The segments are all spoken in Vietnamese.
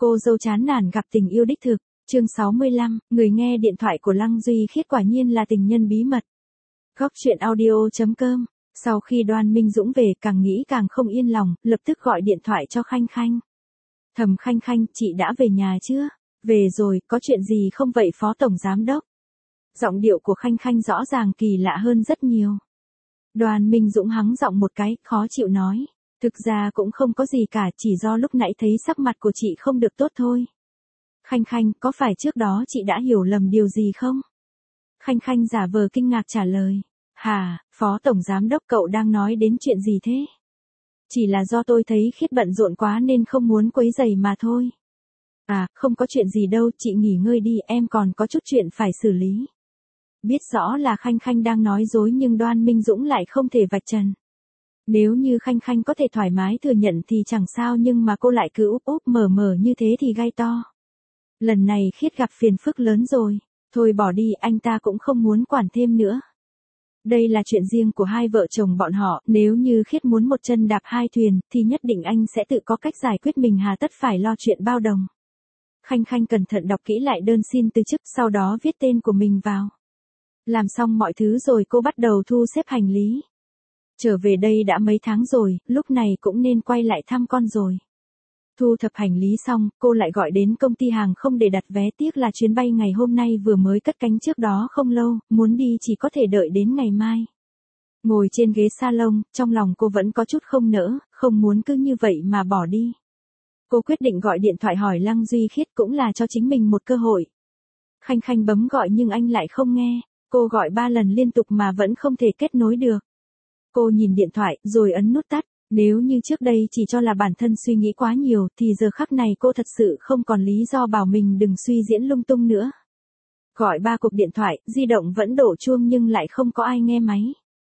Cô dâu chán nản gặp tình yêu đích thực, chương 65, người nghe điện thoại của Lăng Duy Khiết quả nhiên là tình nhân bí mật. Góc truyện audio.com. Sau khi Đoan Minh Dũng về càng nghĩ càng không yên lòng, lập tức gọi điện thoại cho Khanh Khanh. Thầm Khanh Khanh, chị đã về nhà chưa? Về rồi, có chuyện gì không vậy Phó Tổng Giám Đốc? Giọng điệu của Khanh Khanh rõ ràng kỳ lạ hơn rất nhiều. Đoan Minh Dũng hắng giọng một cái, khó chịu nói. Thực ra cũng không có gì cả, chỉ do lúc nãy thấy sắc mặt của chị không được tốt thôi. Khanh Khanh, có phải trước đó chị đã hiểu lầm điều gì không? Khanh Khanh giả vờ kinh ngạc trả lời. Hả, Phó Tổng Giám Đốc cậu đang nói đến chuyện gì thế? Chỉ là do tôi thấy Khiết bận rộn quá nên không muốn quấy rầy mà thôi. À, không có chuyện gì đâu, chị nghỉ ngơi đi, em còn có chút chuyện phải xử lý. Biết rõ là Khanh Khanh đang nói dối nhưng Đoan Minh Dũng lại không thể vạch trần. Nếu như Khanh Khanh có thể thoải mái thừa nhận thì chẳng sao nhưng mà cô lại cứ úp úp mở mở như thế thì gai to. Lần này Khiết gặp phiền phức lớn rồi, thôi bỏ đi, anh ta cũng không muốn quản thêm nữa. Đây là chuyện riêng của hai vợ chồng bọn họ, nếu như Khiết muốn một chân đạp hai thuyền thì nhất định anh sẽ tự có cách giải quyết, mình hà tất phải lo chuyện bao đồng. Khanh Khanh cẩn thận đọc kỹ lại đơn xin từ chức, sau đó viết tên của mình vào. Làm xong mọi thứ rồi cô bắt đầu thu xếp hành lý. Trở về đây đã mấy tháng rồi, lúc này cũng nên quay lại thăm con rồi. Thu thập hành lý xong, cô lại gọi đến công ty hàng không để đặt vé, tiếc là chuyến bay ngày hôm nay vừa mới cất cánh trước đó không lâu, muốn đi chỉ có thể đợi đến ngày mai. Ngồi trên ghế salon, trong lòng cô vẫn có chút không nỡ, không muốn cứ như vậy mà bỏ đi. Cô quyết định gọi điện thoại hỏi Lăng Duy Khiết, cũng là cho chính mình một cơ hội. Khanh Khanh bấm gọi nhưng anh lại không nghe, cô gọi 3 lần liên tục mà vẫn không thể kết nối được. Cô nhìn điện thoại, rồi ấn nút tắt. Nếu như trước đây chỉ cho là bản thân suy nghĩ quá nhiều, thì giờ khắc này cô thật sự không còn lý do bảo mình đừng suy diễn lung tung nữa. Gọi 3 cuộc điện thoại, di động vẫn đổ chuông nhưng lại không có ai nghe máy.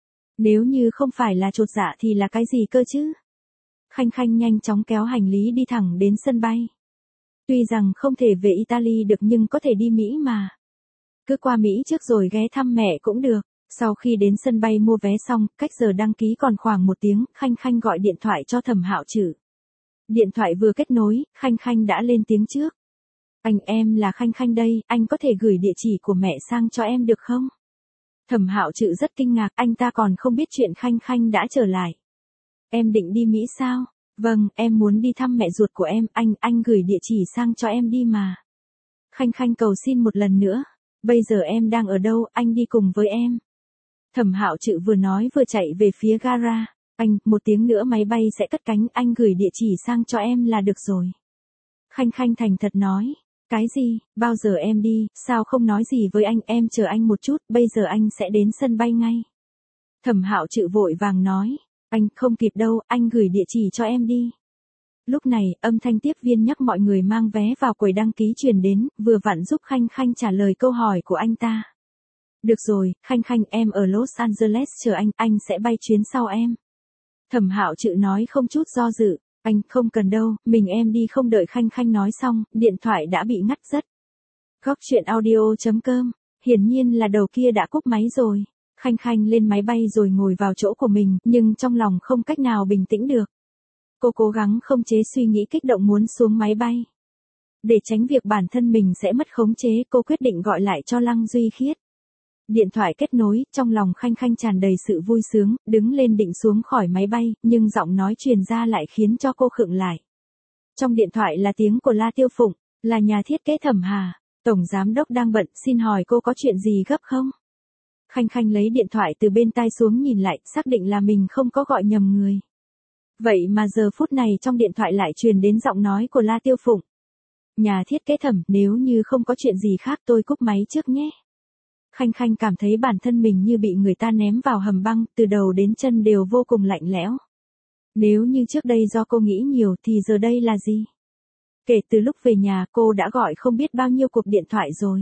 Nếu như không phải là chột dạ thì là cái gì cơ chứ? Khanh Khanh nhanh chóng kéo hành lý đi thẳng đến sân bay. Tuy rằng không thể về Italy được nhưng có thể đi Mỹ mà. Cứ qua Mỹ trước rồi ghé thăm mẹ cũng được. Sau khi đến sân bay mua vé xong, cách giờ đăng ký còn khoảng 1 tiếng, Khanh Khanh gọi điện thoại cho Thẩm Hạo Trử. Điện thoại vừa kết nối, Khanh Khanh đã lên tiếng trước. Anh, em là Khanh Khanh đây, anh có thể gửi địa chỉ của mẹ sang cho em được không? Thẩm Hạo Trử rất kinh ngạc, anh ta còn không biết chuyện Khanh Khanh đã trở lại. Em định đi Mỹ sao? Vâng, em muốn đi thăm mẹ ruột của em, anh gửi địa chỉ sang cho em đi mà. Khanh Khanh cầu xin một lần nữa. Bây giờ em đang ở đâu, anh đi cùng với em. Thẩm Hạo Trử vừa nói vừa chạy về phía gara. Anh, 1 tiếng nữa máy bay sẽ cất cánh, anh gửi địa chỉ sang cho em là được rồi. Khanh Khanh thành thật nói. Cái gì, bao giờ em đi, sao không nói gì với anh, em chờ anh một chút, bây giờ anh sẽ đến sân bay ngay. Thẩm Hạo Trử vội vàng nói. Anh, không kịp đâu, anh gửi địa chỉ cho em đi. Lúc này, âm thanh tiếp viên nhắc mọi người mang vé vào quầy đăng ký truyền đến, vừa vặn giúp Khanh Khanh trả lời câu hỏi của anh ta. Được rồi, Khanh Khanh, em ở Los Angeles chờ anh sẽ bay chuyến sau em. Thẩm Hạo Trử nói không chút do dự. Anh, không cần đâu, mình em đi không. Đợi Khanh Khanh nói xong, điện thoại đã bị ngắt rất. Góc truyện audio.com. Hiển nhiên là đầu kia đã cúp máy rồi. Khanh Khanh lên máy bay rồi ngồi vào chỗ của mình, nhưng trong lòng không cách nào bình tĩnh được. Cô cố gắng không chế suy nghĩ kích động muốn xuống máy bay. Để tránh việc bản thân mình sẽ mất khống chế, cô quyết định gọi lại cho Lăng Duy Khiết. Điện thoại kết nối, trong lòng Khanh Khanh tràn đầy sự vui sướng, đứng lên định xuống khỏi máy bay, nhưng giọng nói truyền ra lại khiến cho cô khựng lại. Trong điện thoại là tiếng của La Tiêu Phụng, là nhà thiết kế Thẩm Hà. Tổng Giám Đốc đang bận, xin hỏi cô có chuyện gì gấp không? Khanh Khanh lấy điện thoại từ bên tai xuống nhìn lại, xác định là mình không có gọi nhầm người. Vậy mà giờ phút này trong điện thoại lại truyền đến giọng nói của La Tiêu Phụng. Nhà thiết kế Thẩm, nếu như không có chuyện gì khác tôi cúp máy trước nhé. Khanh Khanh cảm thấy bản thân mình như bị người ta ném vào hầm băng, từ đầu đến chân đều vô cùng lạnh lẽo. Nếu như trước đây do cô nghĩ nhiều thì giờ đây là gì? Kể từ lúc về nhà cô đã gọi không biết bao nhiêu cuộc điện thoại rồi.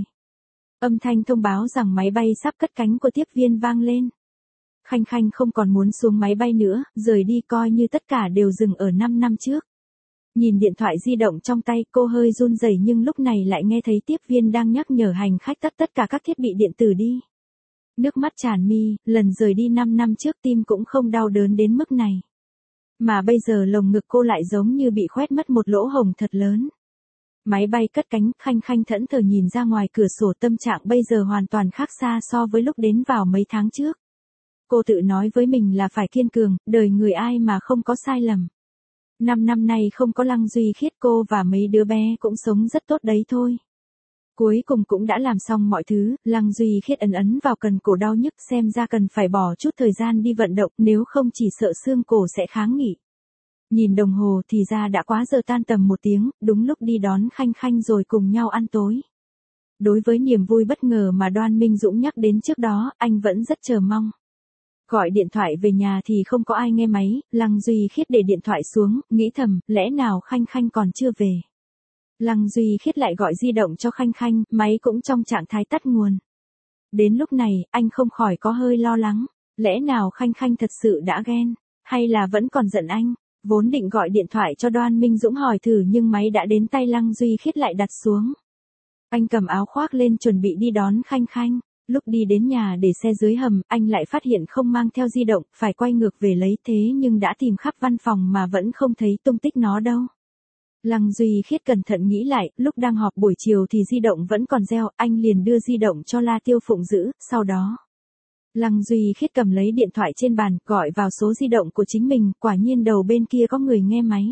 Âm thanh thông báo rằng máy bay sắp cất cánh của tiếp viên vang lên. Khanh Khanh không còn muốn xuống máy bay nữa, rời đi coi như tất cả đều dừng ở 5 năm trước. Nhìn điện thoại di động trong tay, cô hơi run rẩy nhưng lúc này lại nghe thấy tiếp viên đang nhắc nhở hành khách tắt tất cả các thiết bị điện tử đi. Nước mắt tràn mi, lần rời đi 5 năm trước tim cũng không đau đớn đến mức này. Mà bây giờ lồng ngực cô lại giống như bị khoét mất một lỗ hổng thật lớn. Máy bay cất cánh, Khanh Khanh thẫn thờ nhìn ra ngoài cửa sổ, tâm trạng bây giờ hoàn toàn khác xa so với lúc đến vào mấy tháng trước. Cô tự nói với mình là phải kiên cường, đời người ai mà không có sai lầm. 5 năm nay không có Lăng Duy Khiết, cô và mấy đứa bé cũng sống rất tốt đấy thôi. Cuối cùng cũng đã làm xong mọi thứ, Lăng Duy Khiết ấn vào cần cổ đau nhức, xem ra cần phải bỏ chút thời gian đi vận động, nếu không chỉ sợ xương cổ sẽ kháng nghị. Nhìn đồng hồ thì ra đã quá giờ tan tầm 1 tiếng, đúng lúc đi đón Khanh Khanh rồi cùng nhau ăn tối. Đối với niềm vui bất ngờ mà Đoan Minh Dũng nhắc đến trước đó, anh vẫn rất chờ mong. Gọi điện thoại về nhà thì không có ai nghe máy, Lăng Duy Khiết để điện thoại xuống, nghĩ thầm, lẽ nào Khanh Khanh còn chưa về. Lăng Duy Khiết lại gọi di động cho Khanh Khanh, máy cũng trong trạng thái tắt nguồn. Đến lúc này, anh không khỏi có hơi lo lắng, lẽ nào Khanh Khanh thật sự đã ghen, hay là vẫn còn giận anh. Vốn định gọi điện thoại cho Đoan Minh Dũng hỏi thử nhưng máy đã đến tay Lăng Duy Khiết lại đặt xuống. Anh cầm áo khoác lên chuẩn bị đi đón Khanh Khanh. Lúc đi đến nhà để xe dưới hầm, anh lại phát hiện không mang theo di động, phải quay ngược về lấy, thế nhưng đã tìm khắp văn phòng mà vẫn không thấy tung tích nó đâu. Lăng Duy Khiết cẩn thận nghĩ lại, lúc đang họp buổi chiều thì di động vẫn còn reo, anh liền đưa di động cho La Tiêu Phụng giữ, sau đó. Lăng Duy Khiết cầm lấy điện thoại trên bàn, gọi vào số di động của chính mình, quả nhiên đầu bên kia có người nghe máy.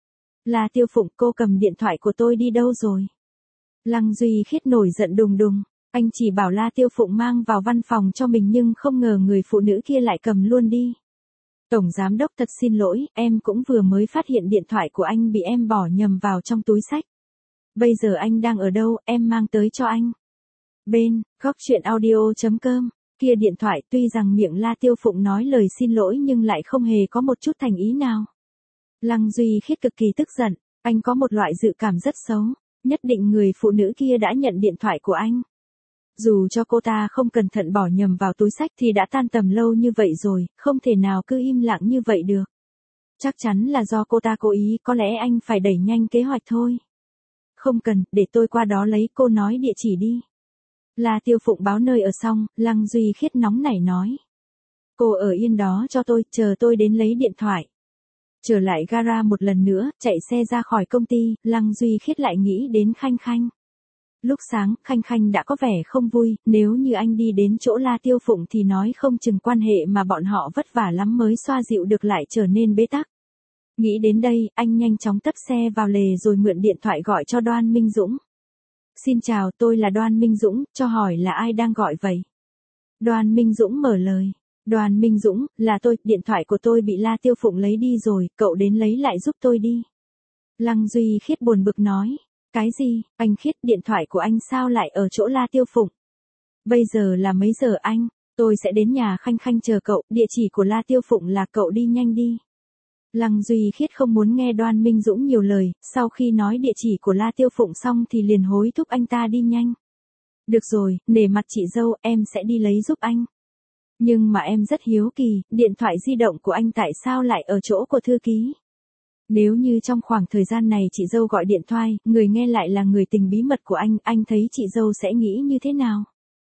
La Tiêu Phụng, cô cầm điện thoại của tôi đi đâu rồi? Lăng Duy Khiết nổi giận đùng đùng, anh chỉ bảo La Tiêu Phụng mang vào văn phòng cho mình nhưng không ngờ người phụ nữ kia lại cầm luôn đi. Tổng giám đốc thật xin lỗi, em cũng vừa mới phát hiện điện thoại của anh bị em bỏ nhầm vào trong túi xách. Bây giờ anh đang ở đâu, em mang tới cho anh. Bên, góc truyện audio.com, kia điện thoại tuy rằng miệng La Tiêu Phụng nói lời xin lỗi nhưng lại không hề có một chút thành ý nào. Lăng Duy Khiết cực kỳ tức giận, anh có một loại dự cảm rất xấu, nhất định người phụ nữ kia đã nhận điện thoại của anh. Dù cho cô ta không cẩn thận bỏ nhầm vào túi xách thì đã tan tầm lâu như vậy rồi, không thể nào cứ im lặng như vậy được. Chắc chắn là do cô ta cố ý, có lẽ anh phải đẩy nhanh kế hoạch thôi. Không cần, để tôi qua đó lấy, cô nói địa chỉ đi. La Tiêu Phụng báo nơi ở xong, Lăng Duy Khiết nóng nảy nói. Cô ở yên đó cho tôi, chờ tôi đến lấy điện thoại. Trở lại gara một lần nữa, chạy xe ra khỏi công ty, Lăng Duy Khiết lại nghĩ đến Khanh Khanh. Lúc sáng, Khanh Khanh đã có vẻ không vui, nếu như anh đi đến chỗ La Tiêu Phụng thì nói không chừng quan hệ mà bọn họ vất vả lắm mới xoa dịu được lại trở nên bế tắc. Nghĩ đến đây, anh nhanh chóng tấp xe vào lề rồi mượn điện thoại gọi cho Đoan Minh Dũng. Xin chào, tôi là Đoan Minh Dũng, cho hỏi là ai đang gọi vậy? Đoan Minh Dũng mở lời. Đoan Minh Dũng, là tôi, điện thoại của tôi bị La Tiêu Phụng lấy đi rồi, cậu đến lấy lại giúp tôi đi. Lăng Duy Khiết buồn bực nói. Cái gì, anh Khiết, điện thoại của anh sao lại ở chỗ La Tiêu Phụng? Bây giờ là mấy giờ anh? Tôi sẽ đến nhà Khanh Khanh chờ cậu, địa chỉ của La Tiêu Phụng là cậu đi nhanh đi. Lăng Duy Khiết không muốn nghe Đoan Minh Dũng nhiều lời, sau khi nói địa chỉ của La Tiêu Phụng xong thì liền hối thúc anh ta đi nhanh. Được rồi, nể mặt chị dâu, em sẽ đi lấy giúp anh. Nhưng mà em rất hiếu kỳ, điện thoại di động của anh tại sao lại ở chỗ của thư ký? Nếu như trong khoảng thời gian này chị dâu gọi điện thoại, người nghe lại là người tình bí mật của anh thấy chị dâu sẽ nghĩ như thế nào?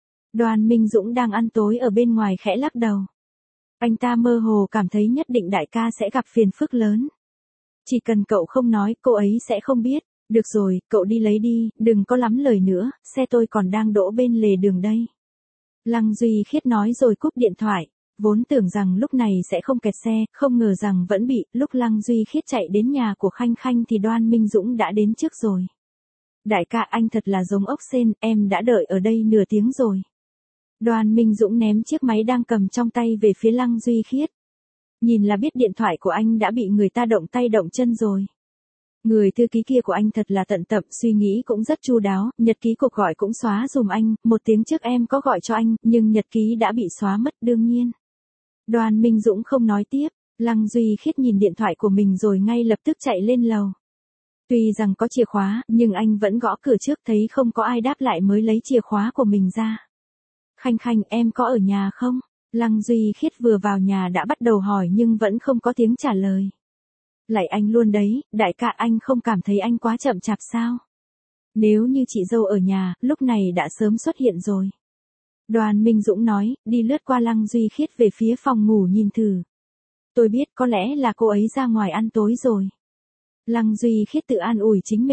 Đoan Minh Dũng đang ăn tối ở bên ngoài khẽ lắc đầu. Anh ta mơ hồ cảm thấy nhất định đại ca sẽ gặp phiền phức lớn. Chỉ cần cậu không nói, cô ấy sẽ không biết. Được rồi, cậu đi lấy đi, đừng có lắm lời nữa, xe tôi còn đang đỗ bên lề đường đây. Lăng Duy Khiết nói rồi cúp điện thoại. Vốn tưởng rằng lúc này sẽ không kẹt xe, không ngờ rằng vẫn bị, lúc Lăng Duy Khiết chạy đến nhà của Khanh Khanh thì Đoan Minh Dũng đã đến trước rồi. Đại ca, anh thật là giống ốc sên, em đã đợi ở đây nửa tiếng rồi. Đoan Minh Dũng ném chiếc máy đang cầm trong tay về phía Lăng Duy Khiết. Nhìn là biết điện thoại của anh đã bị người ta động tay động chân rồi. Người thư ký kia của anh thật là tận tập, suy nghĩ cũng rất chu đáo, nhật ký cuộc gọi cũng xóa dùm anh, 1 tiếng trước em có gọi cho anh, nhưng nhật ký đã bị xóa mất đương nhiên. Đoan Minh Dũng không nói tiếp, Lăng Duy Khiết nhìn điện thoại của mình rồi ngay lập tức chạy lên lầu. Tuy rằng có chìa khóa, nhưng anh vẫn gõ cửa trước, thấy không có ai đáp lại mới lấy chìa khóa của mình ra. Khanh Khanh, em có ở nhà không? Lăng Duy Khiết vừa vào nhà đã bắt đầu hỏi nhưng vẫn không có tiếng trả lời. Lại anh luôn đấy, đại ca, anh không cảm thấy anh quá chậm chạp sao? Nếu như chị dâu ở nhà, lúc này đã sớm xuất hiện rồi. Đoan Minh Dũng nói, đi lướt qua Lăng Duy Khiết về phía phòng ngủ nhìn thử. Tôi biết có lẽ là cô ấy ra ngoài ăn tối rồi. Lăng Duy Khiết tự an ủi chính mình,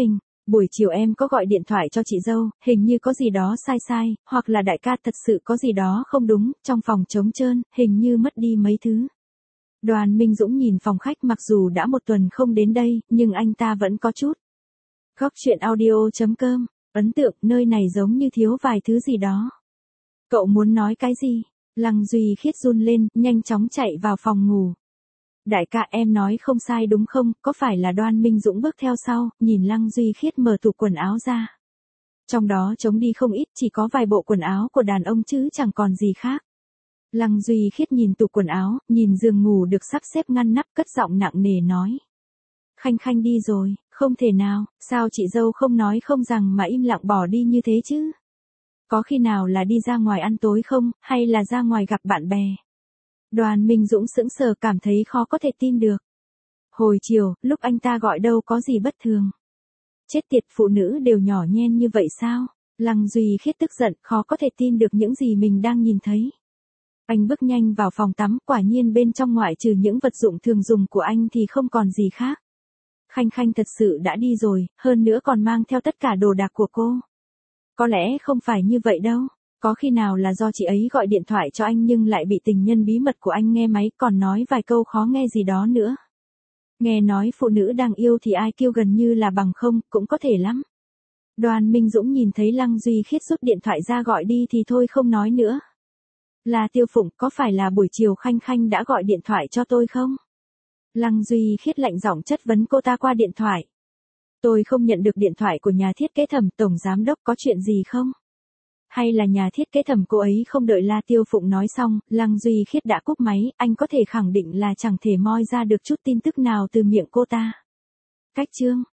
buổi chiều em có gọi điện thoại cho chị dâu, hình như có gì đó sai sai, hoặc là đại ca thật sự có gì đó không đúng, trong phòng trống trơn, hình như mất đi mấy thứ. Đoàn Minh Dũng nhìn phòng khách mặc dù đã một tuần không đến đây, nhưng anh ta vẫn có chút. Góc chuyện audio.com, ấn tượng nơi này giống như thiếu vài thứ gì đó. Cậu muốn nói cái gì? Lăng Duy Khiết run lên, nhanh chóng chạy vào phòng ngủ. Đại ca em nói không sai đúng không, có phải là Đoan Minh Dũng bước theo sau, nhìn Lăng Duy Khiết mở tủ quần áo ra. Trong đó trống đi không ít, chỉ có vài bộ quần áo của đàn ông chứ chẳng còn gì khác. Lăng Duy Khiết nhìn tủ quần áo, nhìn giường ngủ được sắp xếp ngăn nắp, cất giọng nặng nề nói. Khanh Khanh đi rồi, không thể nào, sao chị dâu không nói không rằng mà im lặng bỏ đi như thế chứ? Có khi nào là đi ra ngoài ăn tối không, hay là ra ngoài gặp bạn bè? Đoàn Minh Dũng sững sờ cảm thấy khó có thể tin được. Hồi chiều, lúc anh ta gọi đâu có gì bất thường. Chết tiệt, phụ nữ đều nhỏ nhen như vậy sao? Lăng Duy Khiết tức giận, khó có thể tin được những gì mình đang nhìn thấy. Anh bước nhanh vào phòng tắm, quả nhiên bên trong ngoại trừ những vật dụng thường dùng của anh thì không còn gì khác. Khanh Khanh thật sự đã đi rồi, hơn nữa còn mang theo tất cả đồ đạc của cô. Có lẽ không phải như vậy đâu. Có khi nào là do chị ấy gọi điện thoại cho anh nhưng lại bị tình nhân bí mật của anh nghe máy còn nói vài câu khó nghe gì đó nữa. Nghe nói phụ nữ đang yêu thì ai kêu gần như là bằng không, cũng có thể lắm. Đoàn Minh Dũng nhìn thấy Lăng Duy Khiết rút điện thoại ra gọi đi thì thôi không nói nữa. Là Tiêu Phụng, có phải là buổi chiều Khanh Khanh đã gọi điện thoại cho tôi không? Lăng Duy Khiết lạnh giọng chất vấn cô ta qua điện thoại. Tôi không nhận được điện thoại của nhà thiết kế thẩm, tổng giám đốc, có chuyện gì không? Hay là nhà thiết kế thẩm cô ấy không đợi La Tiêu Phụng nói xong, Lăng Duy Khiết đã cúp máy, anh có thể khẳng định là chẳng thể moi ra được chút tin tức nào từ miệng cô ta. Cách chương